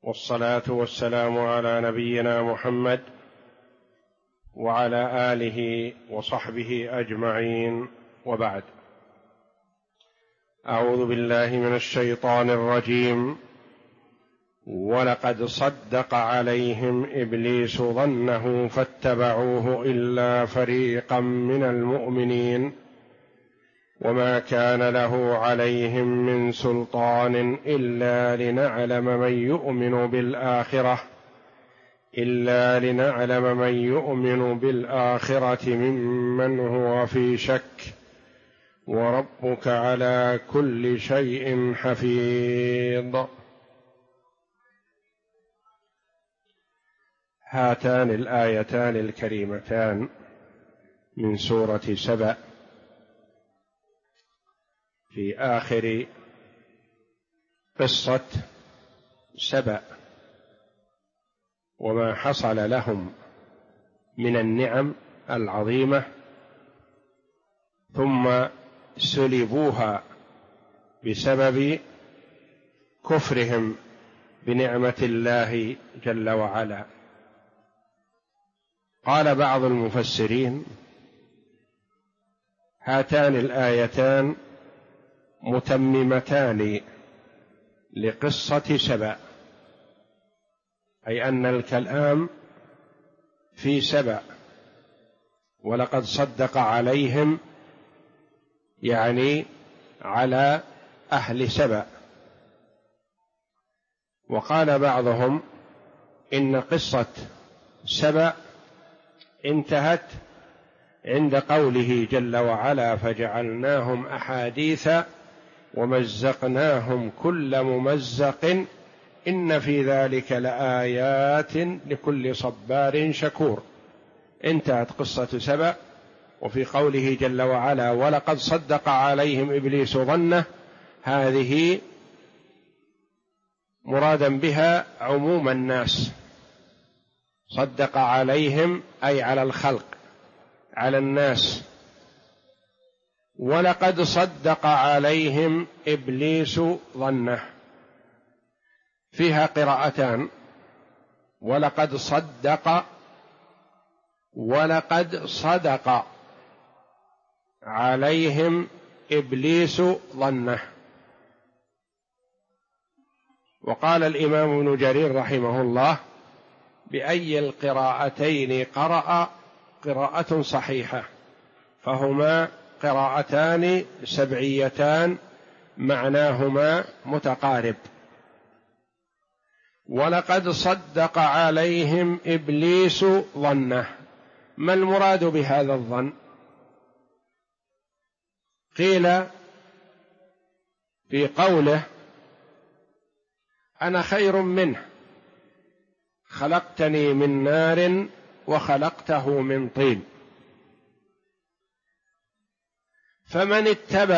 والصلاة والسلام على نبينا محمد وعلى آله وصحبه أجمعين، وبعد. أعوذ بالله من الشيطان الرجيم. ولقد صدق عليهم إبليس ظنه فاتبعوه إلا فريقا من المؤمنين وما كان له عليهم من سلطان إلا لنعلم من يؤمن بالآخرة ممن هو في شك، وربك على كل شيء حفيظ. هاتان الآيتان الكريمتان من سورة سبأ في آخر قصة سبأ وما حصل لهم من النعم العظيمة، ثم سلبوها بسبب كفرهم بنعمة الله جل وعلا. قال بعض المفسرين: هاتان الآيتان متممتان لقصة سبأ، أي أن الكلام في سبأ، ولقد صدق عليهم يعني على أهل سبأ. وقال بعضهم إن قصة سبأ انتهت عند قوله جل وعلا: فجعلناهم أحاديث ومزقناهم كل ممزق إن في ذلك لآيات لكل صبار شكور. انتهت قصة سبأ، وفي قوله جل وعلا: ولقد صدق عليهم إبليس ظنه، هذه مرادا بها عموم الناس، صدق عليهم أي على الخلق، على الناس. ولقد صدق عليهم إبليس ظنه، فيها قراءتان: ولقد صدق، ولقد صدق عليهم إبليس ظنه. وقال الإمام ابن جرير رحمه الله: بأي القراءتين قرأ قراءة صحيحة، فهما قراءتان سبعيتان معناهما متقارب. ولقد صدق عليهم إبليس ظنه، ما المراد بهذا الظن؟ قيل في قوله: أنا خير منه، خلقتني من نار وخلقته من طين. فمن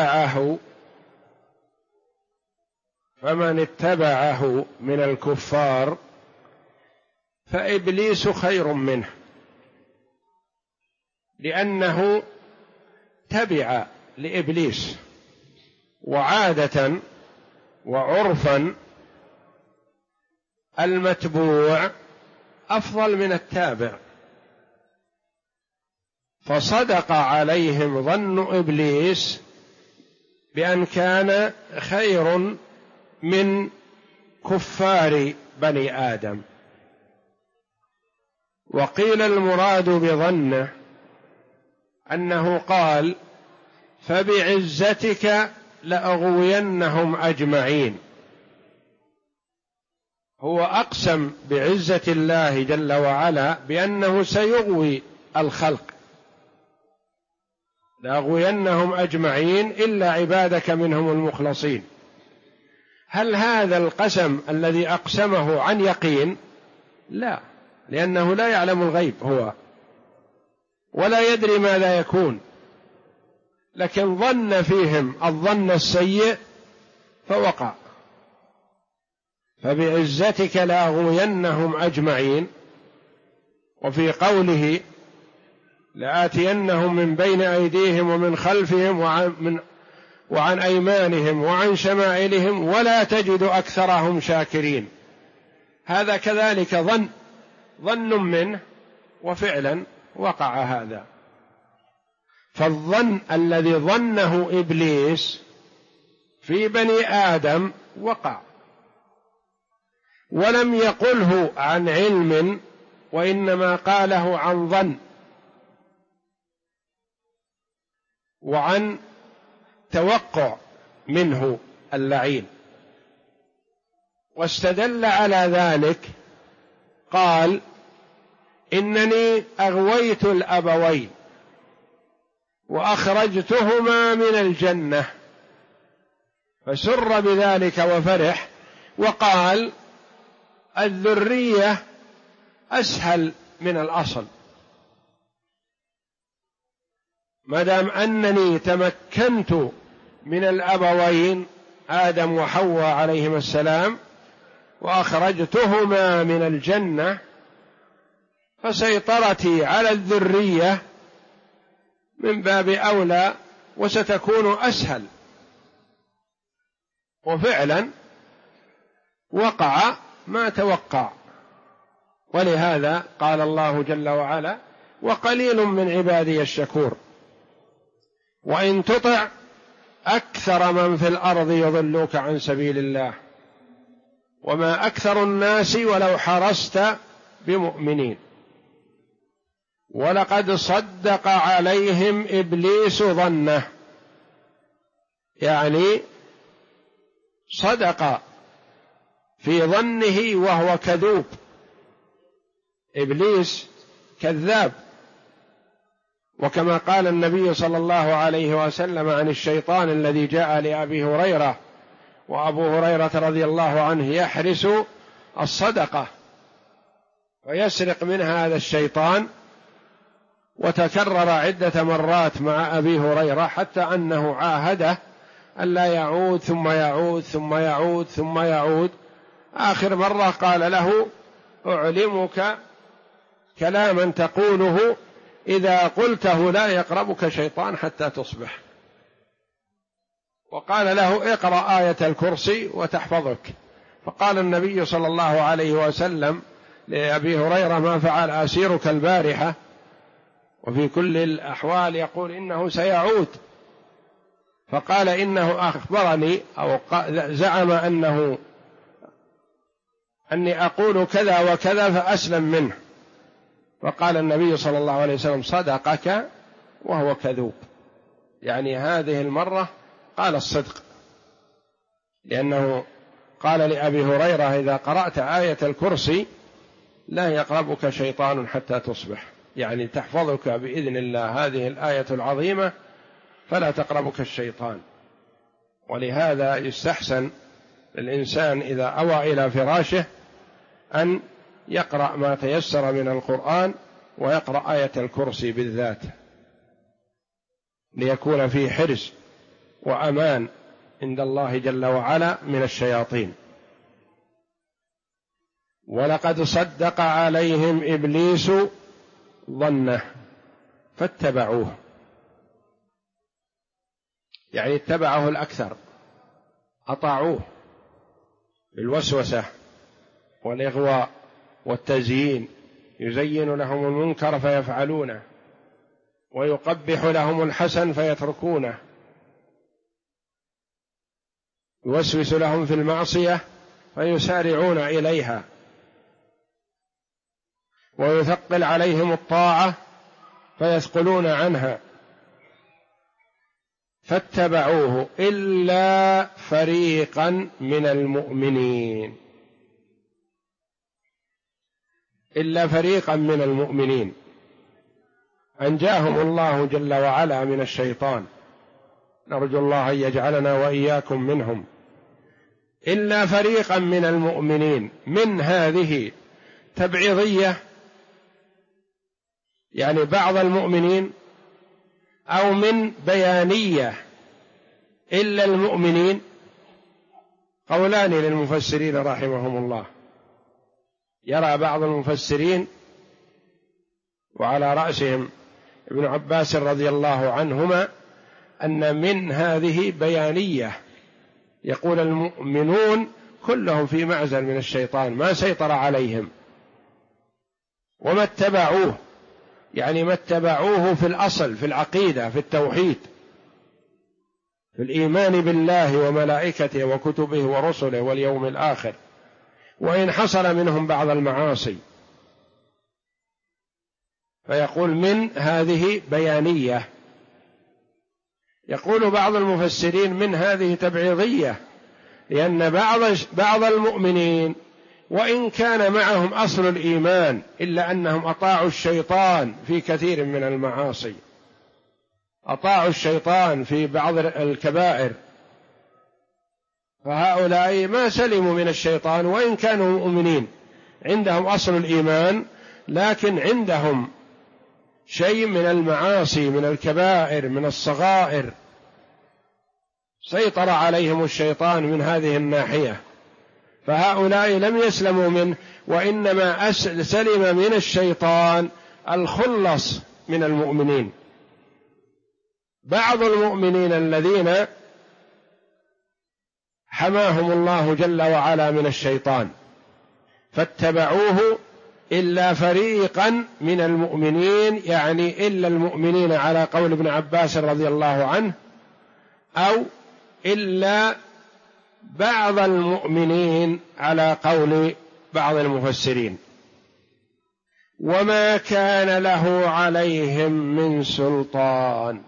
اتبعه من الكفار فإبليس خير منه، لأنه تبع لإبليس، وعادة وعرفا المتبوع أفضل من التابع. فصدق عليهم ظن إبليس بأن كان خير من كفار بني آدم. وقيل المراد بظنه أنه قال: فبعزتك لأغوينهم أجمعين. هو أقسم بعزة الله جل وعلا بأنه سيغوي الخلق: لأغوينهم أجمعين إلا عبادك منهم المخلصين. هل هذا القسم الذي أقسمه عن يقين؟ لا، لأنه لا يعلم الغيب هو، ولا يدري ماذا يكون، لكن ظن فيهم الظن السيء فوقع. فبعزتك لأغوينهم أجمعين. وفي قوله: لآتينهم من بين أيديهم ومن خلفهم وعن أيمانهم وعن شمائلهم ولا تجد أكثرهم شاكرين. هذا كذلك ظن منه وفعلا وقع هذا. فالظن الذي ظنه إبليس في بني آدم وقع، ولم يقله عن علم، وإنما قاله عن ظن وعن توقع منه اللعين. واستدل على ذلك قال: إنني أغويت الأبوين وأخرجتهما من الجنة، فسر بذلك وفرح، وقال: الذرية أسهل من الأصل، ما دام أنني تمكنت من الأبوين آدم وحواء عليهما السلام وأخرجتهما من الجنة، فسيطرتي على الذرية من باب أولى وستكون أسهل. وفعلا وقع ما توقع. ولهذا قال الله جل وعلا: وقليل من عبادي الشكور. وإن تطع أكثر من في الأرض يضلوك عن سبيل الله وما أكثر الناس ولو حرصت بمؤمنين. ولقد صدق عليهم إبليس ظنه، يعني صدق في ظنه وهو كذوب. إبليس كذاب، وكما قال النبي صلى الله عليه وسلم عن الشيطان الذي جاء لأبي هريرة، وأبو هريرة رضي الله عنه يحرس الصدقة ويسرق منها هذا الشيطان، وتكرر عدة مرات مع أبي هريرة حتى أنه عاهده ألا يعود ثم يعود ثم يعود ثم يعود. آخر مرة قال له: أعلمك كلاما تقوله إذا قلته لا يقربك شيطان حتى تصبح. وقال له: اقرأ آية الكرسي وتحفظك. فقال النبي صلى الله عليه وسلم لأبي هريرة: ما فعل أسيرك البارحة؟ وفي كل الأحوال يقول إنه سيعود. فقال: إنه أخبرني أو زعم أني أقول كذا وكذا فأسلم منه. فقال النبي صلى الله عليه وسلم: صدقك وهو كذوب. يعني هذه المرة قال الصدق، لأنه قال لأبي هريرة: إذا قرأت آية الكرسي لا يقربك شيطان حتى تصبح، يعني تحفظك بإذن الله هذه الآية العظيمة فلا تقربك الشيطان. ولهذا يستحسن الإنسان إذا أوى إلى فراشه أن يقرأ ما تيسر من القرآن، ويقرأ آية الكرسي بالذات، ليكون فيه حرص وأمان عند الله جل وعلا من الشياطين. ولقد صدق عليهم إبليس ظنه فاتبعوه، يعني اتبعه الأكثر، أطاعوه بالوسوسة والإغواء والتزيين، يزين لهم المنكر فيفعلونه، ويقبح لهم الحسن فيتركونه، يوسوس لهم في المعصية فيسارعون إليها، ويثقل عليهم الطاعة فيثقلون عنها. فاتبعوه إلا فريقا من المؤمنين، إلا فريقا من المؤمنين أنجاهم الله جل وعلا من الشيطان، نرجو الله أن يجعلنا وإياكم منهم. إلا فريقا من المؤمنين، من هذه تبعيضية، يعني بعض المؤمنين، أو من بيانية إلا المؤمنين. قولان للمفسرين رحمهم الله. يرى بعض المفسرين وعلى رأسهم ابن عباس رضي الله عنهما أن من هذه بيانية، يقول المؤمنون كلهم في معزل من الشيطان، ما سيطر عليهم وما اتبعوه، يعني ما اتبعوه في الأصل، في العقيدة، في التوحيد، في الإيمان بالله وملائكته وكتبه ورسله واليوم الآخر، وإن حصل منهم بعض المعاصي. فيقول من هذه بيانية. يقول بعض المفسرين من هذه تبعيضية، لأن بعض المؤمنين وإن كان معهم أصل الإيمان إلا أنهم أطاعوا الشيطان في كثير من المعاصي، أطاعوا الشيطان في بعض الكبائر، فهؤلاء ما سلموا من الشيطان وإن كانوا مؤمنين، عندهم أصل الإيمان لكن عندهم شيء من المعاصي، من الكبائر، من الصغائر، سيطر عليهم الشيطان من هذه الناحية، فهؤلاء لم يسلموا منه، وإنما سلم من الشيطان الخلص من المؤمنين. بعض المؤمنين الذين حماهم الله جل وعلا من الشيطان فاتبعوه إلا فريقا من المؤمنين، يعني إلا المؤمنين على قول ابن عباس رضي الله عنه، أو إلا بعض المؤمنين على قول بعض المفسرين. وما كان له عليهم من سلطان،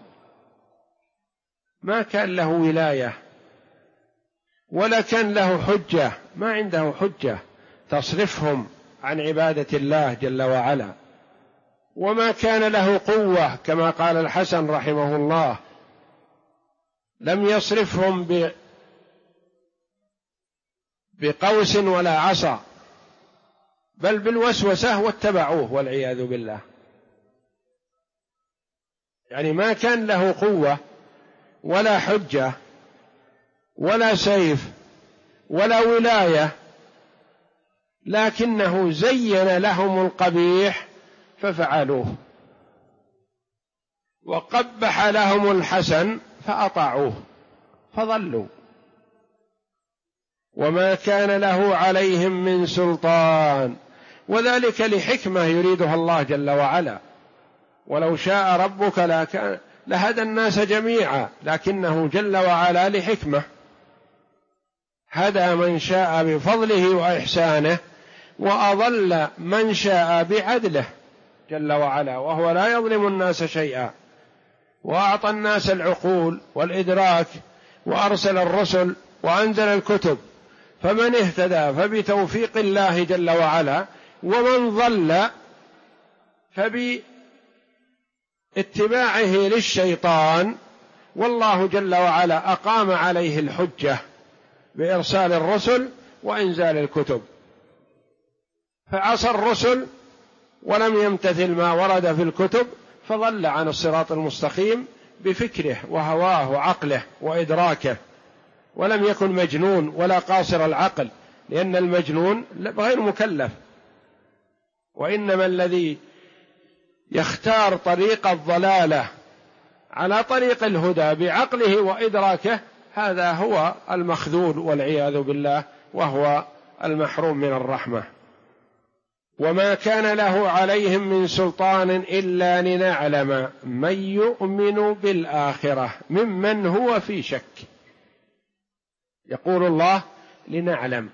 ما كان له ولاية ولا كان له حجة، ما عنده حجة تصرفهم عن عبادة الله جل وعلا، وما كان له قوة كما قال الحسن رحمه الله، لم يصرفهم بقوس ولا عصا، بل بالوسوسة واتبعوه والعياذ بالله. يعني ما كان له قوة ولا حجة ولا سيف ولا ولاية، لكنه زين لهم القبيح ففعلوه، وقبح لهم الحسن فأطاعوه فضلوا. وما كان له عليهم من سلطان، وذلك لحكمة يريدها الله جل وعلا، ولو شاء ربك لهدى الناس جميعا، لكنه جل وعلا لحكمة هدى من شاء بفضله وإحسانه، وأضل من شاء بعدله جل وعلا، وهو لا يظلم الناس شيئا، وأعطى الناس العقول والإدراك، وأرسل الرسل وأنزل الكتب، فمن اهتدى فبتوفيق الله جل وعلا، ومن ضل فباتباعه للشيطان، والله جل وعلا أقام عليه الحجة بإرسال الرسل وإنزال الكتب، فعصى الرسل ولم يمتثل ما ورد في الكتب، فضل عن الصراط المستقيم بفكره وهواه وعقله وإدراكه، ولم يكن مجنون ولا قاصر العقل، لأن المجنون غير مكلف، وإنما الذي يختار طريق الضلالة على طريق الهدى بعقله وإدراكه هذا هو المخذول والعياذ بالله، وهو المحروم من الرحمة. وما كان له عليهم من سلطان إلا لنعلم من يؤمن بالآخرة ممن هو في شك. يقول الله لنعلم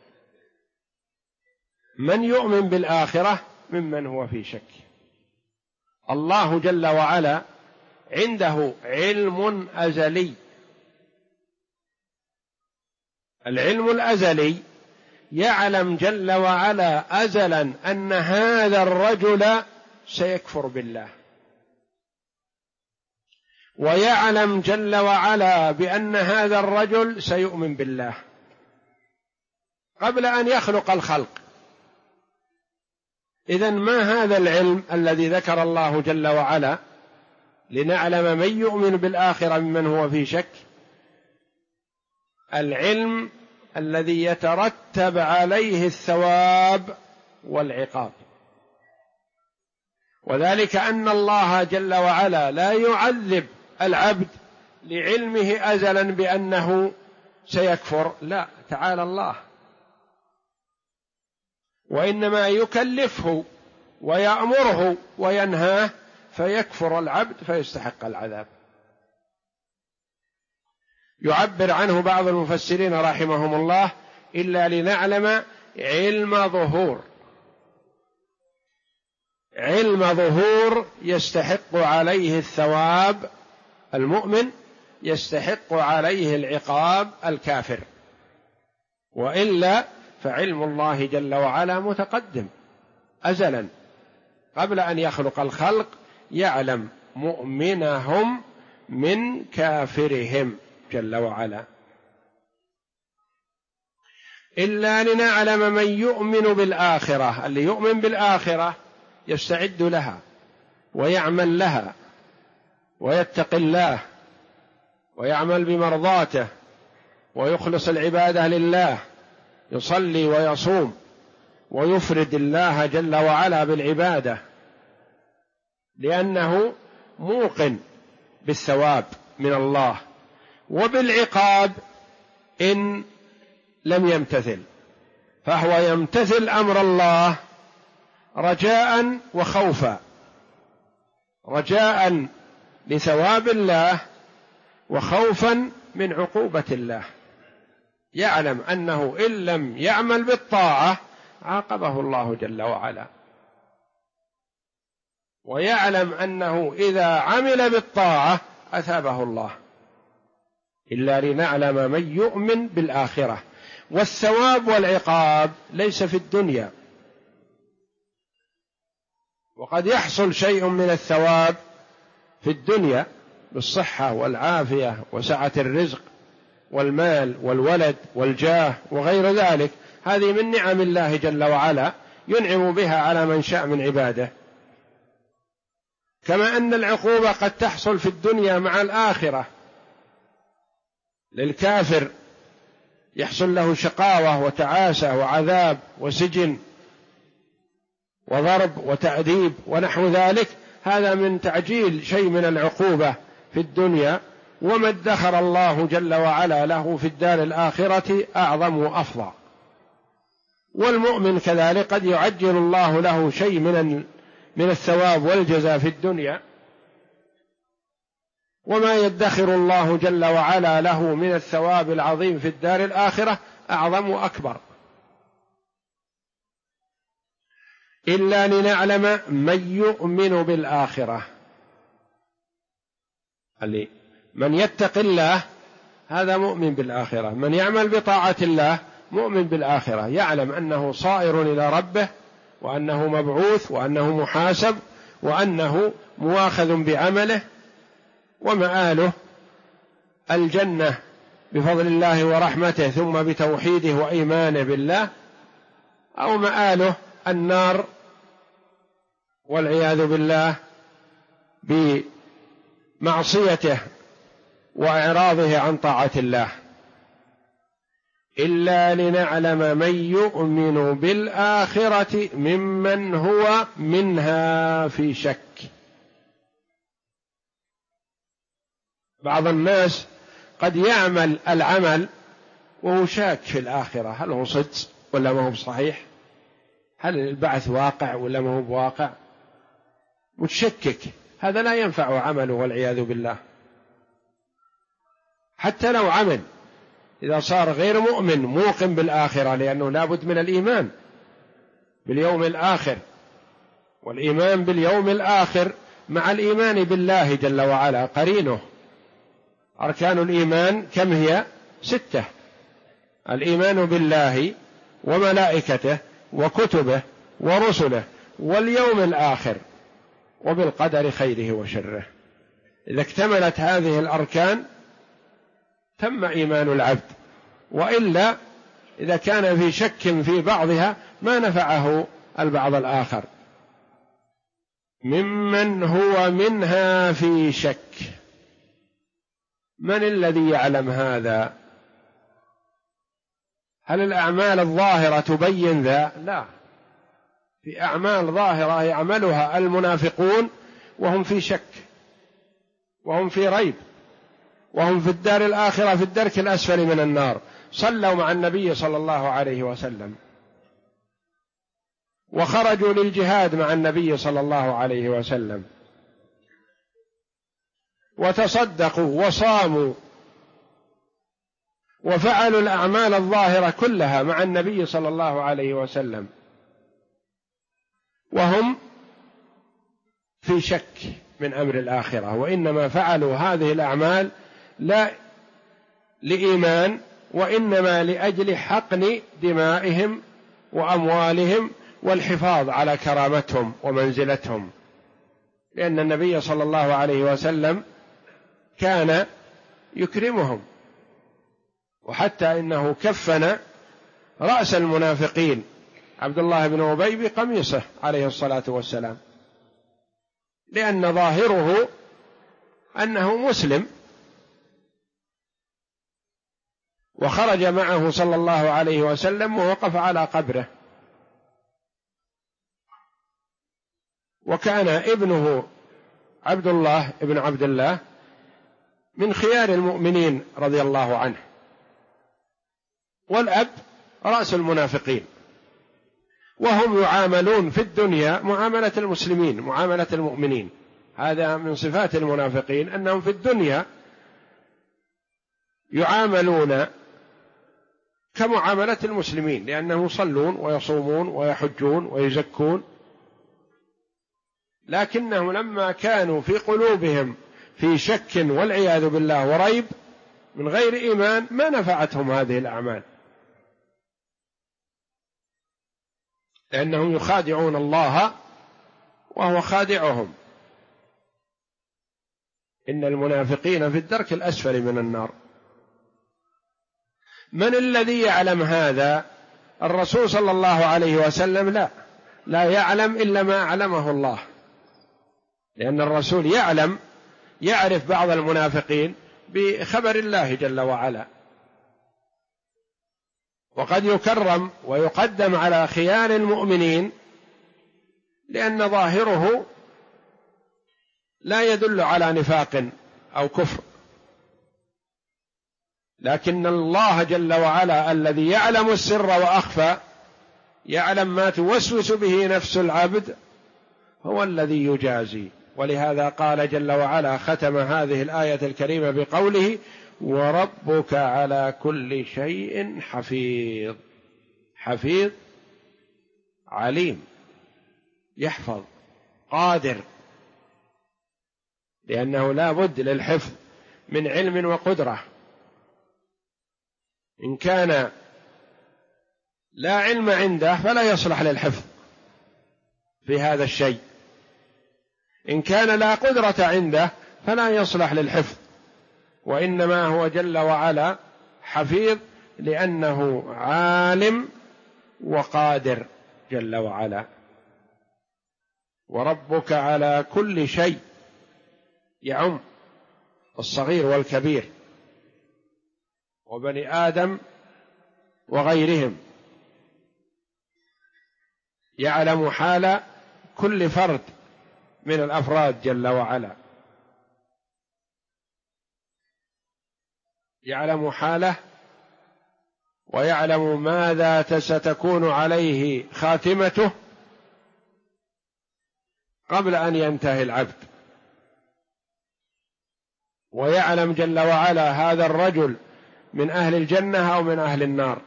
من يؤمن بالآخرة ممن هو في شك. الله جل وعلا عنده علم أزلي، العلم الأزلي يعلم جل وعلا أزلا أن هذا الرجل سيكفر بالله، ويعلم جل وعلا بأن هذا الرجل سيؤمن بالله قبل أن يخلق الخلق. إذن ما هذا العلم الذي ذكر الله جل وعلا لنعلم من يؤمن بالآخرة ممن هو في شك؟ العلم الذي يترتب عليه الثواب والعقاب، وذلك أن الله جل وعلا لا يعذب العبد لعلمه أزلا بأنه سيكفر، لا، تعالى الله وإنما يكلفه ويأمره وينهاه فيكفر العبد فيستحق العذاب. يعبر عنه بعض المفسرين رحمهم الله: إلا لنعلم علم ظهور، علم ظهور يستحق عليه الثواب المؤمن، يستحق عليه العقاب الكافر، وإلا فعلم الله جل وعلا متقدم أزلا قبل أن يخلق الخلق، يعلم مؤمنهم من كافرهم جل وعلا. إلا لنعلم من يؤمن بالآخرة، اللي يؤمن بالآخرة يستعد لها ويعمل لها ويتقي الله ويعمل بمرضاته ويخلص العبادة لله، يصلي ويصوم ويفرد الله جل وعلا بالعبادة، لأنه موقن بالثواب من الله وبالعقاب إن لم يمتثل، فهو يمتثل أمر الله رجاء وخوفا، رجاء لثواب الله وخوفا من عقوبة الله، يعلم أنه إن لم يعمل بالطاعة عاقبه الله جل وعلا، ويعلم أنه إذا عمل بالطاعة أثابه الله. إلا لنعلم من يؤمن بالآخرة، والثواب والعقاب ليس في الدنيا، وقد يحصل شيء من الثواب في الدنيا بالصحة والعافية وسعة الرزق والمال والولد والجاه وغير ذلك، هذه من نعم الله جل وعلا ينعم بها على من شاء من عباده. كما أن العقوبة قد تحصل في الدنيا مع الآخرة، للكافر يحصل له شقاوة وتعاسة وعذاب وسجن وضرب وتعذيب ونحو ذلك، هذا من تعجيل شيء من العقوبة في الدنيا، وما ادخر الله جل وعلا له في الدار الآخرة أعظم وأفضل. والمؤمن كذلك قد يعجل الله له شيء من الثواب والجزاء في الدنيا، وما يدخر الله جل وعلا له من الثواب العظيم في الدار الآخرة أعظم وأكبر. إلا لنعلم من يؤمن بالآخرة، من يتق الله هذا مؤمن بالآخرة، من يعمل بطاعة الله مؤمن بالآخرة، يعلم أنه صائر إلى ربه، وأنه مبعوث، وأنه محاسب، وأنه مواخذ بعمله، ومآله الجنة بفضل الله ورحمته ثم بتوحيده وإيمانه بالله، أو مآله النار والعياذ بالله بمعصيته وإعراضه عن طاعة الله. إلا لنعلم من يؤمن بالآخرة ممن هو منها في شك. بعض الناس قد يعمل العمل وهو شاك في الآخرة، هل هو صدق ولا ما هو صحيح، هل البعث واقع ولا ما هو بواقع، متشكك، هذا لا ينفع عمله والعياذ بالله. حتى لو عمل إذا صار غير مؤمن موقن بالآخرة، لأنه لابد من الإيمان باليوم الآخر، والإيمان باليوم الآخر مع الإيمان بالله جل وعلا قرينه. أركان الإيمان كم هي؟ 6: الإيمان بالله وملائكته وكتبه ورسله واليوم الآخر وبالقدر خيره وشره. إذا اكتملت هذه الأركان تم إيمان العبد، وإلا إذا كان في شك في بعضها ما نفعه البعض الآخر. ممن هو منها في شك، من الذي يعلم هذا؟ هل الأعمال الظاهرة تبين ذا؟ لا، في أعمال ظاهرة يعملها المنافقون وهم في شك وهم في ريب، وهم في الدار الآخرة في الدرك الأسفل من النار. صلوا مع النبي صلى الله عليه وسلم وخرجوا للجهاد مع النبي صلى الله عليه وسلم، وتصدقوا وصاموا وفعلوا الأعمال الظاهرة كلها مع النبي صلى الله عليه وسلم، وهم في شك من أمر الآخرة، وإنما فعلوا هذه الأعمال لا لإيمان، وإنما لأجل حقن دمائهم وأموالهم والحفاظ على كرامتهم ومنزلتهم، لأن النبي صلى الله عليه وسلم كان يكرمهم، وحتى إنه كفن رأس المنافقين عبد الله بن أبي بقميصه عليه الصلاة والسلام، لأن ظاهره أنه مسلم، وخرج معه صلى الله عليه وسلم ووقف على قبره، وكان ابنه عبد الله ابن عبد الله من خيار المؤمنين رضي الله عنه، والأب رأس المنافقين، وهم يعاملون في الدنيا معاملة المسلمين معاملة المؤمنين. هذا من صفات المنافقين، أنهم في الدنيا يعاملون كمعاملة المسلمين، لأنهم يصلون ويصومون ويحجون ويزكون، لكنهم لما كانوا في قلوبهم في شك والعياذ بالله وريب من غير إيمان ما نفعتهم هذه الأعمال، لأنهم يخادعون الله وهو خادعهم. إن المنافقين في الدرك الأسفل من النار. من الذي يعلم هذا؟ الرسول صلى الله عليه وسلم لا يعلم إلا ما علمه الله، لأن الرسول يعرف بعض المنافقين بخبر الله جل وعلا، وقد يكرم ويقدم على خيار المؤمنين لأن ظاهره لا يدل على نفاق أو كفر، لكن الله جل وعلا الذي يعلم السر وأخفى، يعلم ما توسوس به نفس العبد، هو الذي يجازي. ولهذا قال جل وعلا ختم هذه الآية الكريمة بقوله: وربك على كل شيء حفيظ. حفيظ عليم، يحفظ، قادر، لأنه لا بد للحفظ من علم وقدرة. إن كان لا علم عنده فلا يصلح للحفظ في هذا الشيء، إن كان لا قدرة عنده فلا يصلح للحفظ، وإنما هو جل وعلا حفيظ لأنه عالم وقادر جل وعلا. وربك على كل شيء يعم الصغير والكبير وبني آدم وغيرهم، يعلم حال كل فرد من الأفراد جل وعلا، يعلم حاله ويعلم ماذا ستكون عليه خاتمته قبل أن ينتهي العبد، ويعلم جل وعلا هذا الرجل من أهل الجنة أو من أهل النار،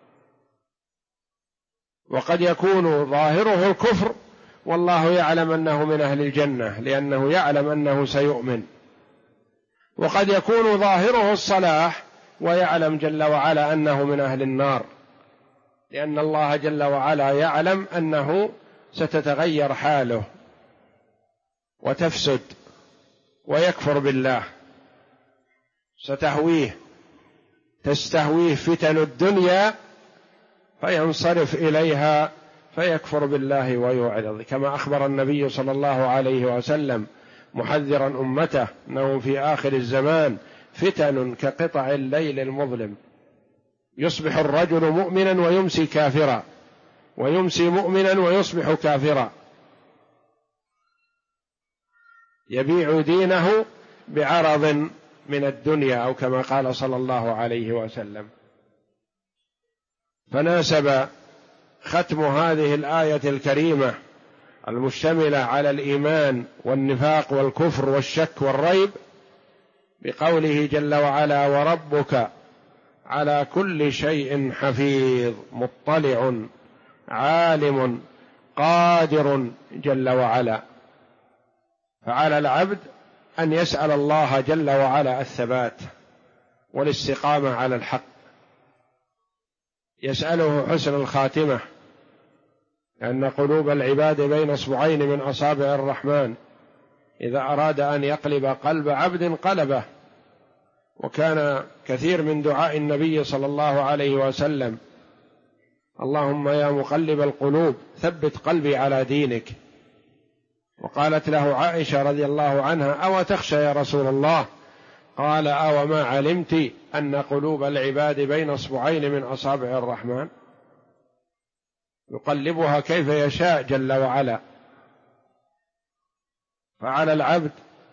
وقد يكون ظاهره الكفر والله يعلم أنه من أهل الجنة لأنه يعلم أنه سيؤمن، وقد يكون ظاهره الصلاح ويعلم جل وعلا أنه من أهل النار، لأن الله جل وعلا يعلم أنه ستتغير حاله وتفسد ويكفر بالله، تستهويه فتن الدنيا فينصرف إليها فيكفر بالله ويعرض، كما أخبر النبي صلى الله عليه وسلم محذرا أمته أنه في آخر الزمان فتن كقطع الليل المظلم، يصبح الرجل مؤمنا ويمسي كافرا، ويمسي مؤمنا ويصبح كافرا، يبيع دينه بعرض من الدنيا، أو كما قال صلى الله عليه وسلم. فناسب ختم هذه الآية الكريمة المشتملة على الإيمان والنفاق والكفر والشك والريب بقوله جل وعلا: وربك على كل شيء حفيظ مطلع عالم قادر جل وعلا. فعلى العبد أن يسأل الله جل وعلا الثبات والاستقامة على الحق، يسأله حسن الخاتمة، لأن قلوب العباد بين اصبعين من أصابع الرحمن، إذا أراد أن يقلب قلب عبد قلبه. وكان كثير من دعاء النبي صلى الله عليه وسلم: اللهم يا مقلب القلوب ثبت قلبي على دينك. وقالت له عائشة رضي الله عنها: أو تخشى يا رسول الله؟ قال: أو ما علمت أن قلوب العباد بين اصبعين من أصابع الرحمن يقلبها كيف يشاء جل وعلا. فعلى العبد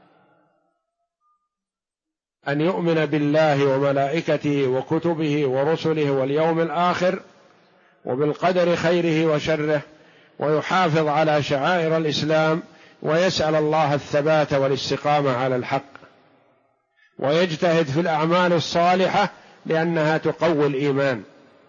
أن يؤمن بالله وملائكته وكتبه ورسله واليوم الآخر وبالقدر خيره وشره، ويحافظ على شعائر الإسلام، ويسأل الله الثبات والاستقامة على الحق، ويجتهد في الأعمال الصالحة لأنها تقوي الإيمان،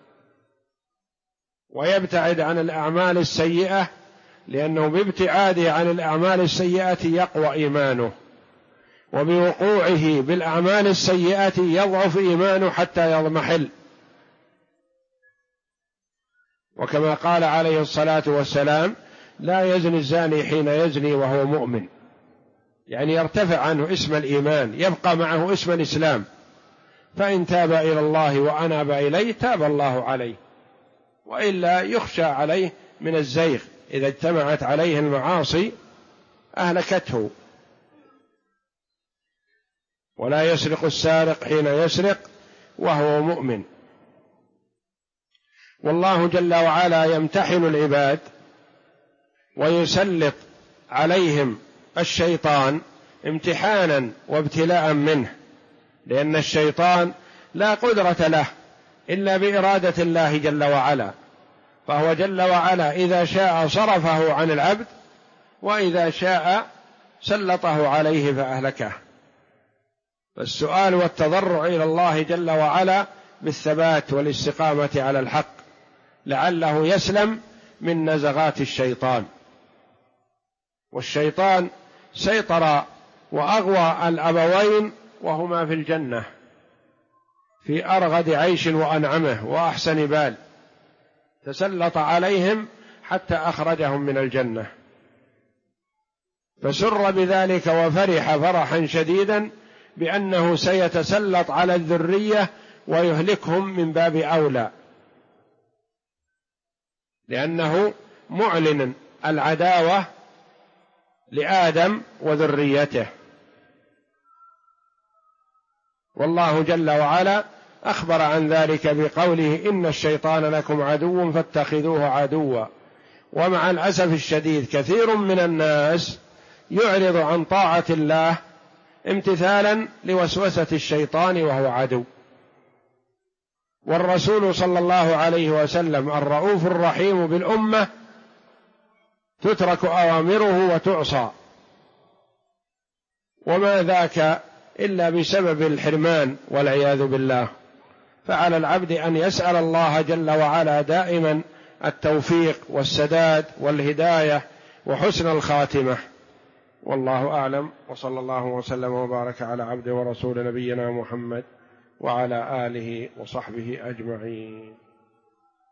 ويبتعد عن الأعمال السيئة لأنه بابتعاده عن الأعمال السيئة يقوى إيمانه، وبوقوعه بالأعمال السيئة يضعف إيمانه حتى يضمحل. وكما قال عليه الصلاة والسلام: لا يزني الزاني حين يزني وهو مؤمن، يعني يرتفع عنه اسم الإيمان، يبقى معه اسم الإسلام. فإن تاب إلى الله وأناب إليه تاب الله عليه، وإلا يخشى عليه من الزيغ، إذا اجتمعت عليه المعاصي أهلكته. ولا يسرق السارق حين يسرق وهو مؤمن. والله جل وعلا يمتحن العباد ويسلط عليهم الشيطان امتحانا وابتلاء منه، لأن الشيطان لا قدرة له إلا بإرادة الله جل وعلا، فهو جل وعلا إذا شاء صرفه عن العبد، وإذا شاء سلطه عليه فأهلكه. فالسؤال والتضرع إلى الله جل وعلا بالثبات والاستقامة على الحق، لعله يسلم من نزغات الشيطان. والشيطان سيطر وأغوى الأبوين وهما في الجنة في أرغد عيش وأنعمه وأحسن بال، تسلط عليهم حتى أخرجهم من الجنة، فسر بذلك وفرح فرحا شديدا بأنه سيتسلط على الذرية ويهلكهم من باب أولى، لأنه معلن العداوة لآدم وذريته. والله جل وعلا أخبر عن ذلك بقوله: إن الشيطان لكم عدو فاتخذوه عدوا. ومع الأسف الشديد كثير من الناس يعرض عن طاعة الله امتثالا لوسوسة الشيطان وهو عدو. والرسول صلى الله عليه وسلم الرؤوف الرحيم بالأمة تترك أوامره وتعصى، وما ذاك إلا بسبب الحرمان والعياذ بالله. فعلى العبد أن يسأل الله جل وعلا دائما التوفيق والسداد والهداية وحسن الخاتمة. والله أعلم، وصلى الله وسلم وبارك على عبد ورسول نبينا محمد وعلى آله وصحبه أجمعين.